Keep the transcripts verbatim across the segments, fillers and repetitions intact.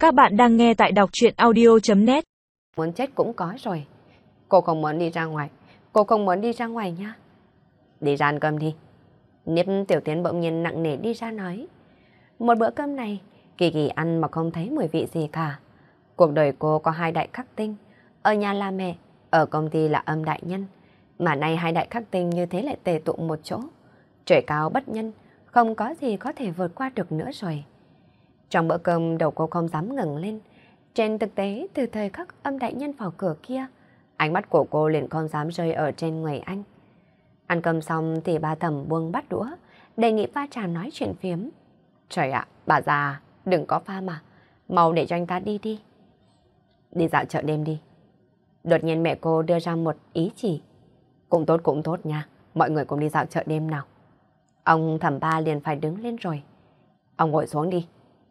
Các bạn đang nghe tại đọc truyện audio chấm net. Muốn chết cũng có rồi. Cô không muốn đi ra ngoài. Cô không muốn đi ra ngoài nha. Đi ra ăn cơm đi. Niếp Tiểu Tiến bỗng nhiên nặng nề đi ra nói. Một bữa cơm này, Kỳ Kỳ ăn mà không thấy mùi vị gì cả. Cuộc đời cô có hai đại khắc tinh. Ở nhà là mẹ, ở công ty là âm đại nhân. Mà nay hai đại khắc tinh như thế lại tề tụ một chỗ. Trời cao bất nhân, không có gì có thể vượt qua được nữa rồi. Trong bữa cơm đầu cô không dám ngẩng lên. Trên thực tế, từ thời khắc âm đại nhân vào cửa kia, ánh mắt của cô liền không dám rơi ở trên người anh. Ăn cơm xong thì bà Thẩm buông bát đũa, đề nghị pha trà nói chuyện phiếm. Trời ạ, bà già, đừng có pha mà, mau để cho anh ta đi đi. Đi dạo chợ đêm đi. Đột nhiên mẹ cô đưa ra một ý chỉ. Cũng tốt cũng tốt nha, mọi người cùng đi dạo chợ đêm nào. Ông Thẩm Ba liền phải đứng lên rồi. Ông ngồi xuống đi.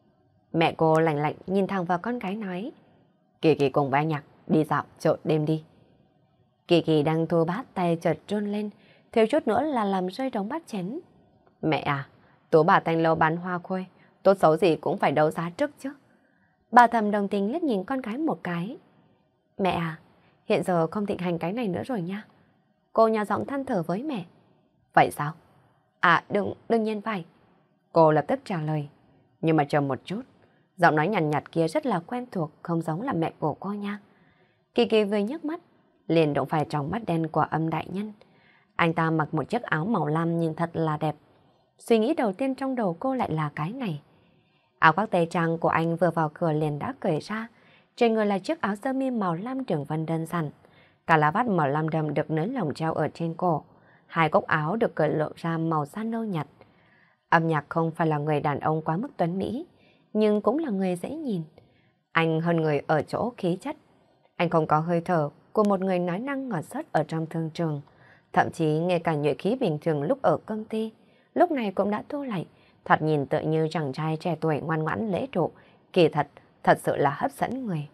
Mẹ cô lạnh lạnh nhìn thẳng vào con gái nói. Kỳ Kỳ cùng với anh Nhạc đi dạo chợ đêm đi. Kỳ Kỳ đang thu bát tay chợt run lên, thiếu chút nữa là làm rơi đống bát chén. Mẹ à, Tú bà Thanh Lâu bán hoa khôi, tốt xấu gì cũng phải đấu giá trước chứ. Bà Thầm đồng tình liếc nhìn con gái một cái. Mẹ à, hiện giờ không thịnh hành cái này nữa rồi nha. Cô nhỏ giọng than thở với mẹ. Vậy sao? À đừng, đương nhiên phải. Cô lập tức trả lời. Nhưng mà chờ một chút. Giọng nói nhàn nhạt, nhạt kia rất là quen thuộc, không giống là mẹ của cô nha. Kỳ Kỳ vừa nhấc mắt, liền đụng phải trong mắt đen của âm đại nhân. Anh ta mặc một chiếc áo màu lam nhìn thật là đẹp. Suy nghĩ đầu tiên trong đầu cô lại là cái này. Áo khoác tây trang của anh vừa vào cửa liền đã cởi ra. Trên người là chiếc áo sơ mi màu lam đường vân đơn giản. Cả lá vắt màu lam đậm được nới lỏng treo ở trên cổ. Hai góc áo được cởi lộ ra màu da nâu nhạt. Âm Nhạc không phải là người đàn ông quá mức tuấn mỹ, nhưng cũng là người dễ nhìn. Anh hơn người ở chỗ khí chất. Anh không có hơi thở của một người nói năng ngọt sớt ở trong thương trường. Thậm chí ngay cả nhuệ khí bình thường lúc ở công ty, lúc này cũng đã thu lại, thoạt nhìn tựa như chàng trai trẻ tuổi ngoan ngoãn lễ độ, kỳ thật, thật sự là hấp dẫn người.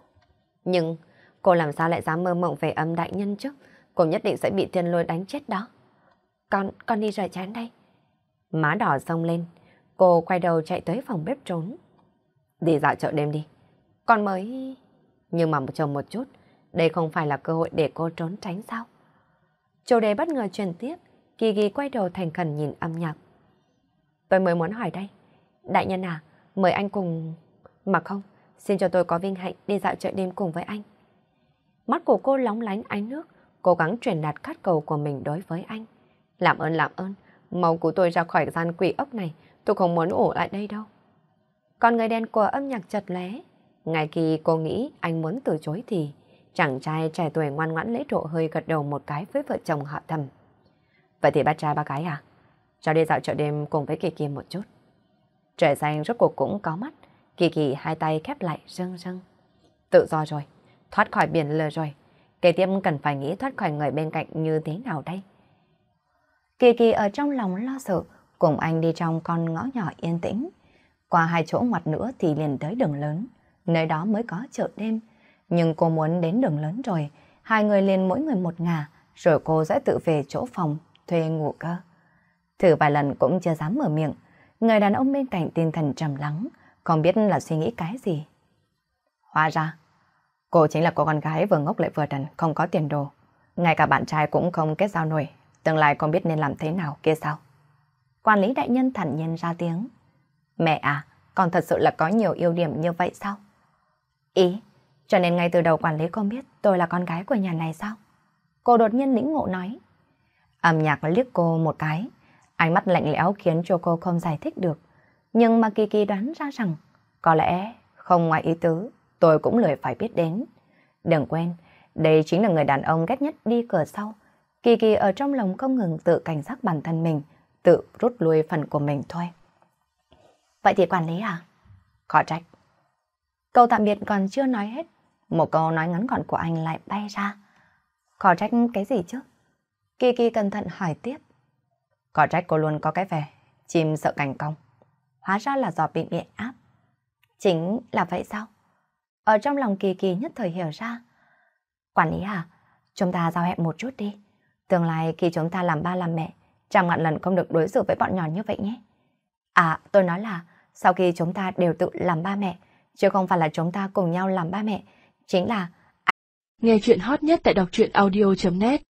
Nhưng cô làm sao lại dám mơ mộng về âm đại nhân chứ? Cô nhất định sẽ bị thiên lôi đánh chết đó. Con, con đi rửa chén đây. Má đỏ xông lên, cô quay đầu chạy tới phòng bếp trốn. Đi dạo chợ đêm đi. Con mới... Nhưng mà chờ một chút, đây không phải là cơ hội để cô trốn tránh sao? Chủ đề bất ngờ chuyển tiếp, Kỳ Kỳ quay đầu thành khẩn nhìn Âm Nhạc. Tôi mới muốn hỏi đây, đại nhân à, mời anh cùng... Mà không, xin cho tôi có vinh hạnh đi dạo chợ đêm cùng với anh. Mắt của cô lóng lánh ánh nước, cố gắng truyền đạt khát cầu của mình đối với anh. Làm ơn làm ơn, mau cứu tôi ra khỏi gian quỷ ốc này, tôi không muốn ở lại đây đâu. Còn người đen của Âm Nhạc chật lé. Ngay khi cô nghĩ anh muốn từ chối thì chàng trai trẻ tuổi ngoan ngoãn lễ độ hơi gật đầu một cái với vợ chồng họ Thầm. Vậy thì bác trai ba gái à? Cháu đi dạo chợ đêm cùng với Kỳ Kỳ một chút. Trời xanh rốt cuộc cũng có mắt. Kỳ Kỳ hai tay khép lại rưng rưng. Tự do rồi, thoát khỏi biển lừa rồi. Kế tiếp cần phải nghĩ thoát khỏi người bên cạnh như thế nào đây? Kỳ Kỳ ở trong lòng lo sợ, cùng anh đi trong con ngõ nhỏ yên tĩnh. Qua hai chỗ ngoặt nữa thì liền tới đường lớn, nơi đó mới có chợ đêm. Nhưng cô muốn đến đường lớn rồi, hai người liền mỗi người một ngả, rồi cô sẽ tự về chỗ phòng, thuê ngủ cơ. Thử vài lần cũng chưa dám mở miệng, người đàn ông bên cạnh tinh thần trầm lắng, không biết là suy nghĩ cái gì. Hóa ra, cô chính là cô con gái vừa ngốc lại vừa đần, không có tiền đồ. Ngay cả bạn trai cũng không kết giao nổi, tương lai không biết nên làm thế nào kia sao. Quản lý đại nhân thản nhiên ra tiếng. Mẹ à, con thật sự là có nhiều ưu điểm như vậy sao? Ý, cho nên ngay từ đầu quản lý không biết tôi là con gái của nhà này sao? Cô đột nhiên lĩnh ngộ nói. Âm Nhạc liếc cô một cái, ánh mắt lạnh lẽo khiến cho cô không giải thích được. Nhưng mà Kỳ Kỳ đoán ra rằng, có lẽ không ngoài ý tứ, tôi cũng lười phải biết đến. Đừng quên, đây chính là người đàn ông ghét nhất đi cửa sau. Kỳ Kỳ ở trong lòng không ngừng tự cảnh giác bản thân mình, tự rút lui phần của mình thôi. Vậy thì quản lý à? Khó trách. Câu tạm biệt còn chưa nói hết, một câu nói ngắn gọn của anh lại bay ra. Khó trách cái gì chứ? Kỳ Kỳ cẩn thận hỏi tiếp. Khó trách cô luôn có cái vẻ chim sợ cành cong. Hóa ra là do bị nghiện áp. Chính là vậy sao? Ở trong lòng Kỳ Kỳ nhất thời hiểu ra. Quản lý à, chúng ta giao hẹn một chút đi. Tương lai khi chúng ta làm ba làm mẹ, trăm ngàn lần không được đối xử với bọn nhỏ như vậy nhé. À, tôi nói là sau khi chúng ta đều tự làm ba mẹ, chứ không phải là chúng ta cùng nhau làm ba mẹ, chính là... Nghe chuyện hot nhất tại đọc truyện audio chấm net